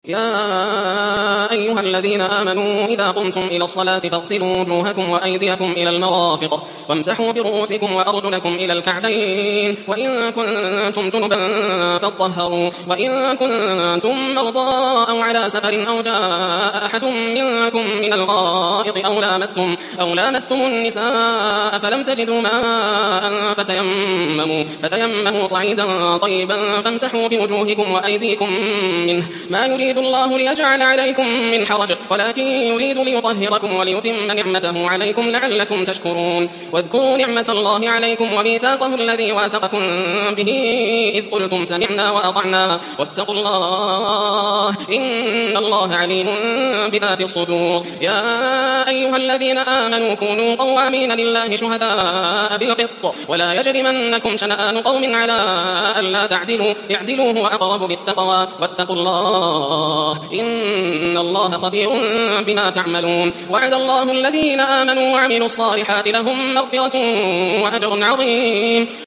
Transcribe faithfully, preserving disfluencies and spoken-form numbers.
يا أيها الذين آمنوا إذا قمتم إلى الصلاة فاغسلوا وجوهكم وأيديكم إلى المرافق وامسحوا برؤوسكم وأرجلكم إلى الكعبين وإن كنتم جنبا فاطهروا وإن كنتم مرضى أو على سفر أو جاء أحد منكم من الغائط أو لامستم, أو لامستم النساء فلم تجدوا ماء فتيمموا, فتيمموا صعيدا طيبا فامسحوا بوجوهكم وأيديكم منه ما يريد الله ليجعل عليكم من حرج ولكن يريد ليطهركم وليتم نعمته عليكم لعلكم تشكرون. واذكروا نعمة الله عليكم وميثاقه الذي واثقكم به إذ قلتم سمعنا وأطعنا واتقوا الله إن الله عليم بذات الصدور. يا أيها الذين آمنوا كونوا قوامين لله شهداء بالقسط ولا يجرمنكم شنآن قوم على ألا تعدلوا اعدلوا هو أقرب للتقوى واتقوا الله إن الله خبير بما تعملون. وعد الله الذين آمنوا وعملوا الصالحات لهم مغفرة وأجر عظيم.